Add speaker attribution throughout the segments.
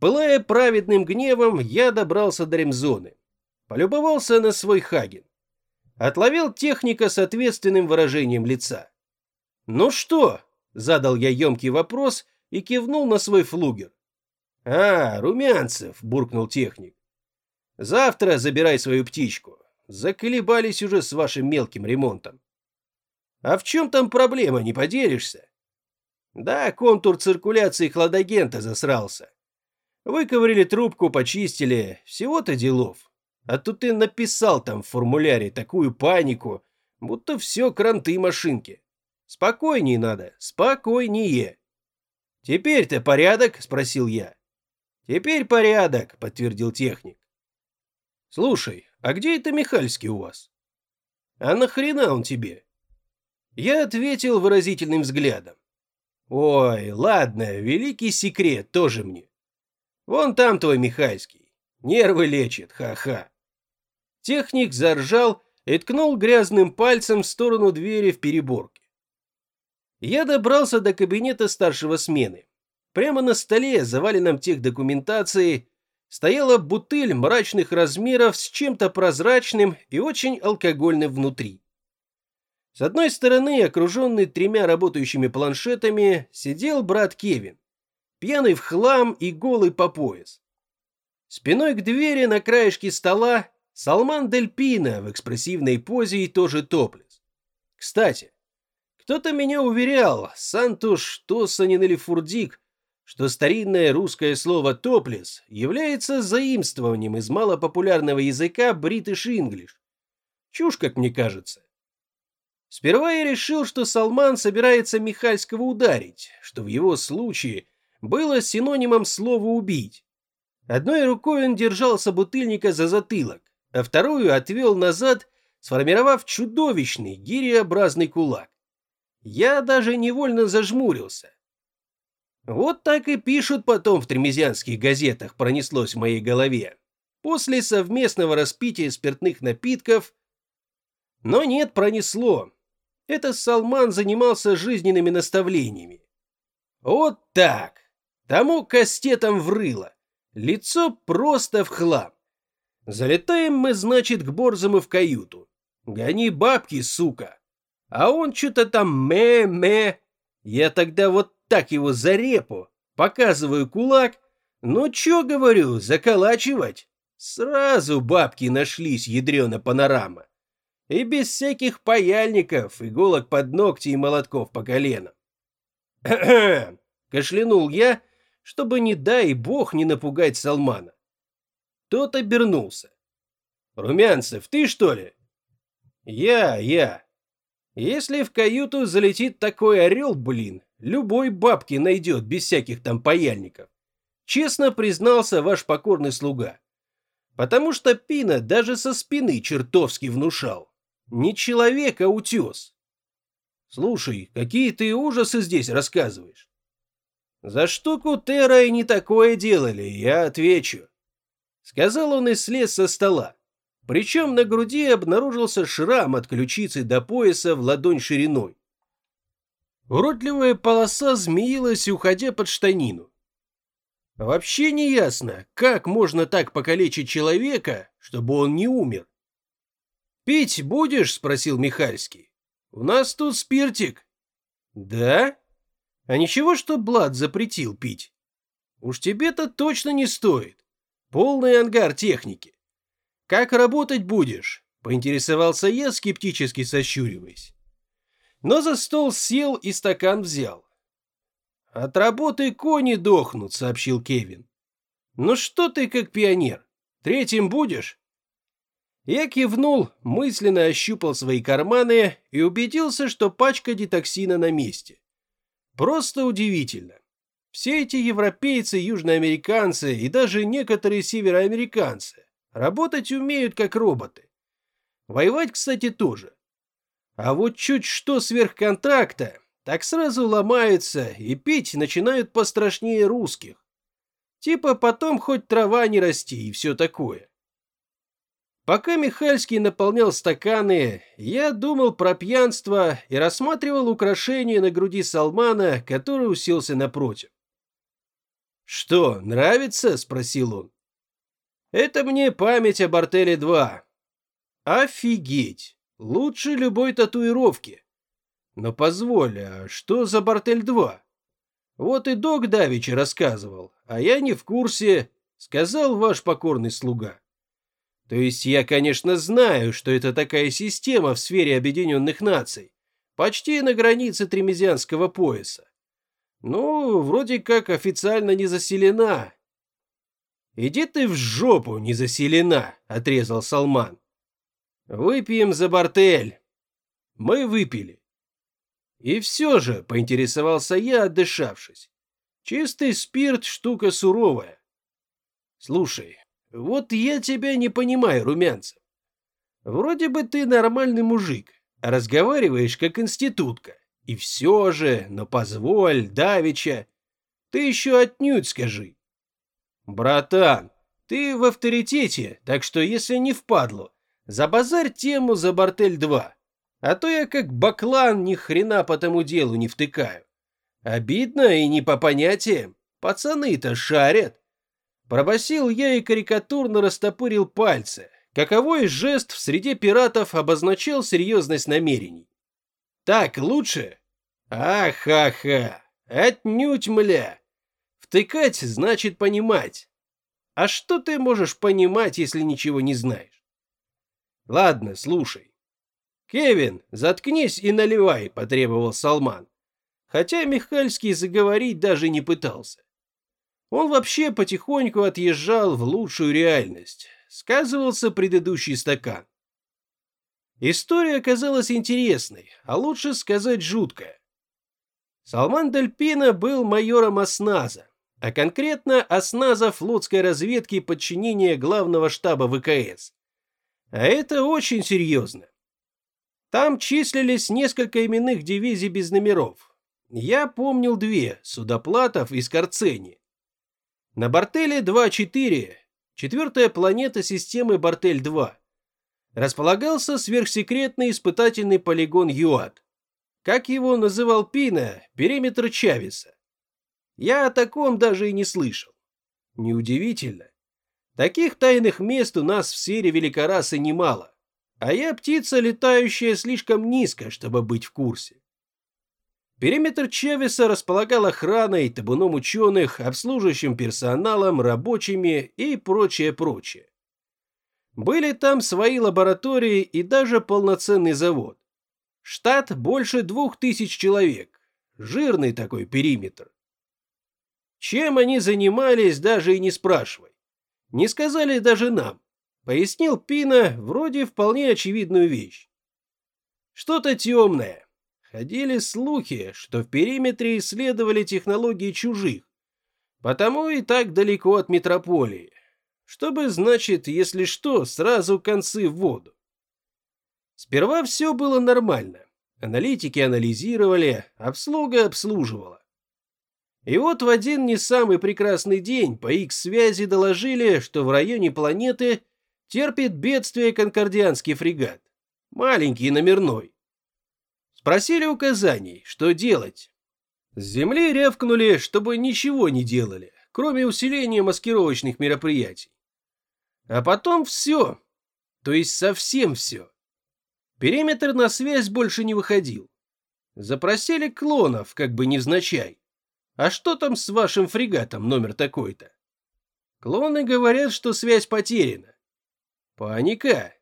Speaker 1: Пылая праведным гневом, я добрался до ремзоны. Полюбовался на свой Хаген. Отловил техника с ответственным выражением лица. «Ну что?» – задал я емкий вопрос и кивнул на свой флугер. «А, Румянцев», – буркнул техник. «Завтра забирай свою птичку. Заколебались уже с вашим мелким ремонтом». «А в чем там проблема, не поделишься?» «Да, контур циркуляции хладагента засрался. Выковырили трубку, почистили, всего-то делов. А тут ты написал там в формуляре такую панику, будто все кранты машинки. Спокойнее надо, спокойнее». «Теперь-то порядок?» – спросил я. «Теперь порядок», – подтвердил техник. «Слушай, а где это Михальский у вас?» «А нахрена он тебе?» Я ответил выразительным взглядом. «Ой, ладно, великий секрет тоже мне. Вон там твой Михальский. Нервы лечит, ха-ха». Техник заржал и ткнул грязным пальцем в сторону двери в переборке. Я добрался до кабинета старшего смены. Прямо на столе, заваленном техдокументацией, стояла бутыль мрачных размеров с чем-то прозрачным и очень алкогольным внутри. С одной стороны, окруженный 3 работающими планшетами, сидел брат Кевин, пьяный в хлам и голый по пояс. Спиной к двери на краешке стола Салман Дель Пино в экспрессивной позе и тоже топлес. Кстати, кто-то меня уверял, Сантуш, Тосанин или Фурдик, что старинное русское слово «топлес» является заимствованием из малопопулярного языка British English. Чушь, как мне кажется. Сперва я решил, что Салман собирается Михальского ударить, что в его случае было синонимом слова «убить». Одной рукой он держал собутыльника за затылок, а вторую отвел назад, сформировав чудовищный гириобразный кулак. Я даже невольно зажмурился. Вот так и пишут потом в тремезианских газетах, пронеслось в моей голове. После совместного распития спиртных напитков. Но нет, пронесло. Это Салман занимался жизненными наставлениями. Вот так. Тому кастетом врыло. Лицо просто в хлам. Залетаем мы, значит, к Борзому в каюту. Гони бабки, сука. А он что-то там мэ-мэ. Я тогда вот так его за репу, показываю кулак. Ну чё, говорю, заколачивать? Сразу бабки нашлись, ядрёна панорама. И без всяких паяльников, иголок под ногти и молотков по коленам. Кашлянул я, чтобы, не дай бог, не напугать Салмана. Тот обернулся. «Румянцев, ты что ли?» Я. Если в каюту залетит такой орел, блин, любой бабки найдет без всяких там паяльников. Честно признался ваш покорный слуга. Потому что Пино даже со спины чертовски внушал. Не человек, а утес. Слушай, какие ты ужасы здесь рассказываешь? За штуку Терра и не такое делали, я отвечу. Сказал он и слез со стола. Причем на груди обнаружился шрам от ключицы до пояса в ладонь шириной. Уродливая полоса змеилась, уходя под штанину. Вообще не ясно, как можно так покалечить человека, чтобы он не умер. «Пить будешь?» – спросил Михальский. «У нас тут спиртик». «Да? А ничего, что Блад запретил пить? Уж тебе-то точно не стоит. Полный ангар техники. Как работать будешь?» – поинтересовался я, скептически сощуриваясь. Но за стол сел и стакан взял. «От работы кони дохнут», — сообщил Кевин. «Ну что ты как пионер? Третьим будешь?» Я кивнул, мысленно ощупал свои карманы и убедился, что пачка детоксина на месте. Просто удивительно. Все эти европейцы, южноамериканцы и даже некоторые североамериканцы работать умеют как роботы. Воевать, кстати, тоже. А вот чуть что сверх контракта, так сразу ломаются и пить начинают пострашнее русских. Типа потом хоть трава не расти и все такое. Пока Михальский наполнял стаканы, я думал про пьянство и рассматривал украшение на груди Салмана, который уселся напротив. «Что, нравится?» – спросил он. «Это мне память об Артеле-2. Офигеть! Лучше любой татуировки. Но позволь, а что за Бартель-2? Вот и док давеча рассказывал, а я не в курсе», – сказал ваш покорный слуга. То есть я, конечно, знаю, что это такая система в сфере Объединенных Наций, почти на границе Тремезианского пояса. Ну, вроде как официально не заселена. «Иди ты в жопу, не заселена», – отрезал Салман. «Выпьем за Бартель». Мы выпили. И все же, поинтересовался я, отдышавшись. Чистый спирт – штука суровая. Слушай, вот я тебя не понимаю, Румянцев. Вроде бы ты нормальный мужик, а разговариваешь как институтка. И все же, но позволь, давеча, ты еще отнюдь скажи. Братан, ты в авторитете, так что если не впадло, забазарь тему за Бартель-2. А то я как баклан ни хрена по тому делу не втыкаю. Обидно и не по понятиям. Пацаны-то шарят. Пробасил я и карикатурно растопырил пальцы. Каковой жест в среде пиратов обозначал серьезность намерений. Так лучше? Ахаха, отнюдь, мля. Втыкать значит понимать. А что ты можешь понимать, если ничего не знаешь? Ладно, слушай. «Кевин, заткнись и наливай», – потребовал Салман. Хотя Михальский заговорить даже не пытался. Он вообще потихоньку отъезжал в лучшую реальность. Сказывался предыдущий стакан. История оказалась интересной, а лучше сказать жуткая. Салман Дель Пино был майором осназа, а конкретно осназа флотской разведки подчинения главного штаба ВКС. А это очень серьезно. Там числились несколько именных дивизий без номеров. Я помнил две – Судоплатов и Скорцени. На Бартеле 2-4, четвертая планета системы Бартель-2, располагался сверхсекретный испытательный полигон ЮАТ. Как его называл Пино, периметр Чавеса. Я о таком даже и не слышал. Неудивительно. Таких тайных мест у нас в сфере великорасы немало. А я птица, летающая слишком низко, чтобы быть в курсе. Периметр Чавеса располагал охраной, табуном ученых, обслуживающим персоналом, рабочими и прочее. Были там свои лаборатории и даже полноценный завод. Штат больше 2000 человек. Жирный такой периметр. Чем они занимались, даже и не спрашивай. Не сказали даже нам. Пояснил Пино вроде вполне очевидную вещь. Что-то темное. Ходили слухи, что в периметре исследовали технологии чужих, потому и так далеко от метрополии. Чтобы, значит, если что, сразу концы в воду. Сперва все было нормально. Аналитики анализировали, обслуга обслуживала. И вот в один не самый прекрасный день по X-связи доложили, что в районе планеты терпит бедствие конкордианский фрегат. Маленький номерной. Спросили указаний, что делать. С земли рявкнули, чтобы ничего не делали, кроме усиления маскировочных мероприятий. А потом все. То есть совсем все. Периметр на связь больше не выходил. Запросили клонов, как бы невзначай. А что там с вашим фрегатом номер такой-то? Клоны говорят, что связь потеряна. Паника.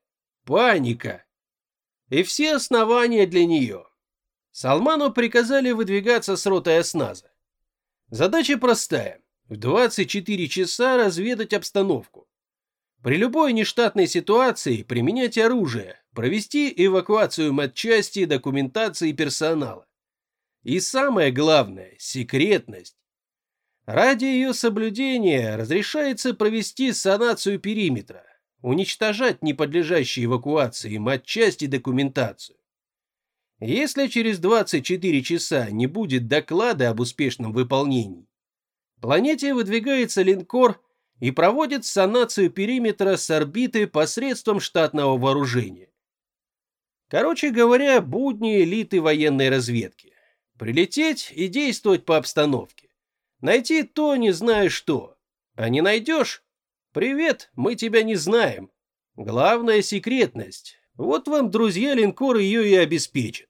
Speaker 1: И все основания для нее. Салману приказали выдвигаться с ротой осназа. Задача простая. В 24 часа разведать обстановку. При любой нештатной ситуации применять оружие, провести эвакуацию матчасти, документации и персонала. И самое главное – секретность. Ради ее соблюдения разрешается провести санацию периметра, уничтожать неподлежащие эвакуации матчасть и документацию. Если через 24 часа не будет доклада об успешном выполнении, планете выдвигается линкор и проводит санацию периметра с орбиты посредством штатного вооружения. Короче говоря, будни элиты военной разведки. Прилететь и действовать по обстановке. Найти то не знаешь что. А не найдешь? Привет, мы тебя не знаем. Главная секретность. Вот вам друзья линкор ее и обеспечат.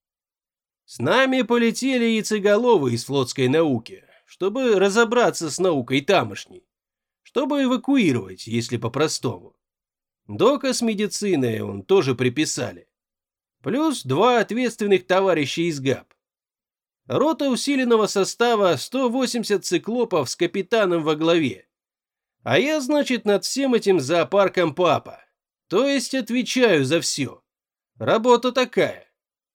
Speaker 1: С нами полетели яйцеголовы из флотской науки, чтобы разобраться с наукой тамошней. Чтобы эвакуировать, если по-простому. Дока с медициной он тоже приписали. Плюс 2 ответственных товарища из ГАП. Рота усиленного состава 180 циклопов с капитаном во главе. А я, значит, над всем этим зоопарком папа. То есть отвечаю за все. Работа такая.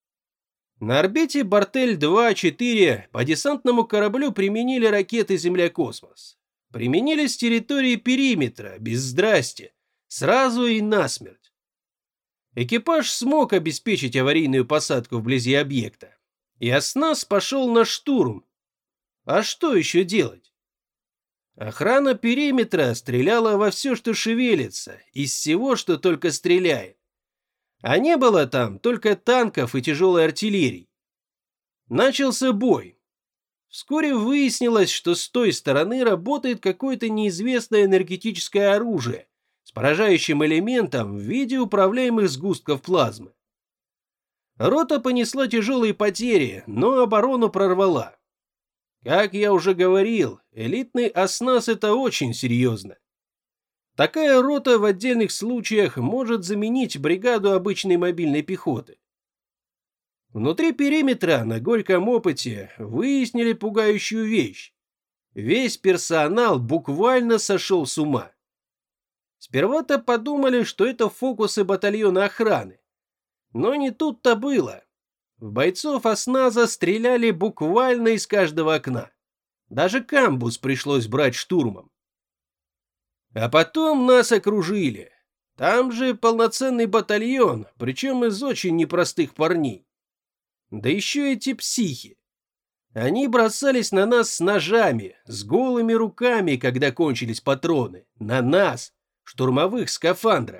Speaker 1: На орбите Бартель-2-4 по десантному кораблю применили ракеты «Земля-космос». Применили с территории периметра, без здрасти, сразу и насмерть. Экипаж смог обеспечить аварийную посадку вблизи объекта. И ОСНАС пошел на штурм. А что еще делать? Охрана периметра стреляла во все, что шевелится, из всего, что только стреляет. А не было там только танков и тяжелой артиллерии. Начался бой. Вскоре выяснилось, что с той стороны работает какое-то неизвестное энергетическое оружие с поражающим элементом в виде управляемых сгустков плазмы. Рота понесла тяжелые потери, но оборону прорвала. Как я уже говорил, элитный ОСНАС — это очень серьезно. Такая рота в отдельных случаях может заменить бригаду обычной мобильной пехоты. Внутри периметра на горьком опыте выяснили пугающую вещь. Весь персонал буквально сошел с ума. Сперва-то подумали, что это фокусы батальона охраны. Но не тут-то было. В бойцов ОСНАЗа стреляли буквально из каждого окна. Даже камбуз пришлось брать штурмом. А потом нас окружили. Там же полноценный батальон, причем из очень непростых парней. Да еще эти психи. Они бросались на нас с ножами, с голыми руками, когда кончились патроны. На нас, в штурмовых скафандрах.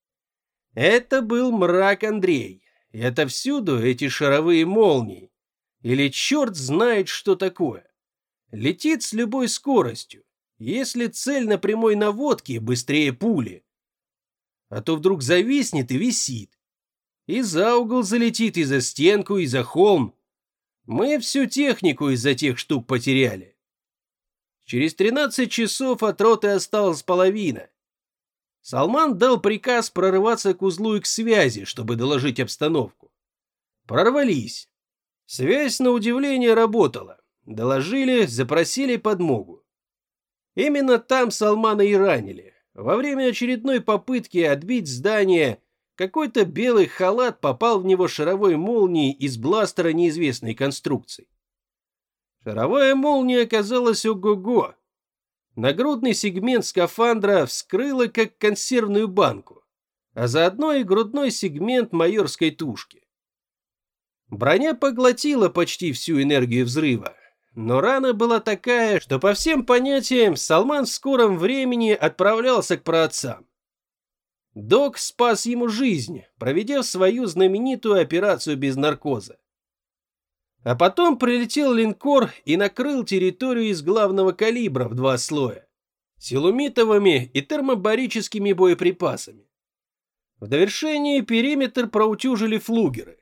Speaker 1: Это был мрак, Андрей. И отовсюду эти шаровые молнии. Или черт знает, что такое. Летит с любой скоростью. Если цель на прямой наводке, быстрее пули. А то вдруг зависнет и висит. И за угол залетит, и за стенку, и за холм. Мы всю технику из-за тех штук потеряли. Через 13 часов от роты осталась половина. Салман дал приказ прорываться к узлу и к связи, чтобы доложить обстановку. Прорвались. Связь, на удивление, работала. Доложили, запросили подмогу. Именно там Салмана и ранили. Во время очередной попытки отбить здание, какой-то белый халат попал в него шаровой молнией из бластера неизвестной конструкции. Шаровая молния оказалась ого-го. Нагрудный сегмент скафандра вскрыло как консервную банку, а заодно и грудной сегмент майорской тушки. Броня поглотила почти всю энергию взрыва, но рана была такая, что по всем понятиям Салман в скором времени отправлялся к праотцам. Док спас ему жизнь, проведя свою знаменитую операцию без наркоза. А потом прилетел линкор и накрыл территорию из главного калибра в 2 слоя, силумитовыми и термобарическими боеприпасами. В довершении периметр проутюжили флугеры.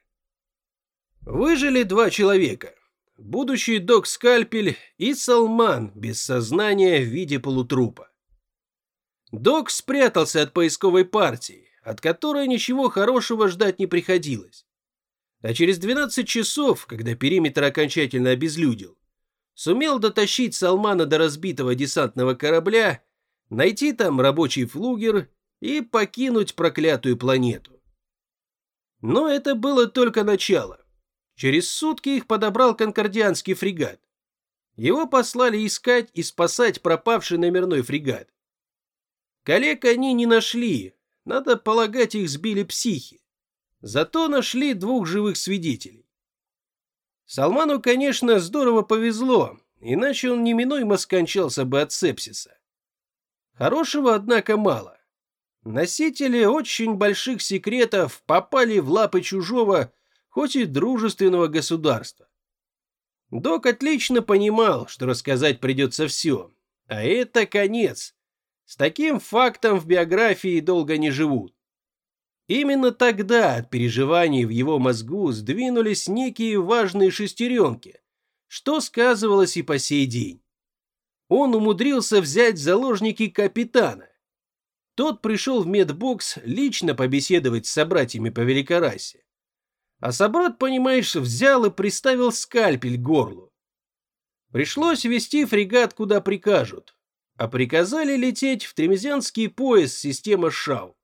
Speaker 1: Выжили 2 человека. Будущий док Скальпель и Салман без сознания в виде полутрупа. Док спрятался от поисковой партии, от которой ничего хорошего ждать не приходилось. А через 12 часов, когда периметр окончательно обезлюдил, сумел дотащить Салмана до разбитого десантного корабля, найти там рабочий флугер и покинуть проклятую планету. Но это было только начало. Через сутки их подобрал конкордианский фрегат. Его послали искать и спасать пропавший номерной фрегат. Коллег они не нашли, надо полагать, их сбили психи. Зато нашли 2 живых свидетелей. Салману, конечно, здорово повезло, иначе он неминуемо скончался бы от сепсиса. Хорошего, однако, мало. Носители очень больших секретов попали в лапы чужого, хоть и дружественного государства. Док отлично понимал, что рассказать придется все, а это конец. С таким фактом в биографии долго не живут. Именно тогда от переживаний в его мозгу сдвинулись некие важные шестеренки, что сказывалось и по сей день. Он умудрился взять в заложники капитана. Тот пришел в медбокс лично побеседовать с собратьями по великорасе. А собрат, понимаешь, взял и приставил скальпель к горлу. Пришлось вести фрегат куда прикажут, а приказали лететь в Тремезянский пояс системы ШАУ.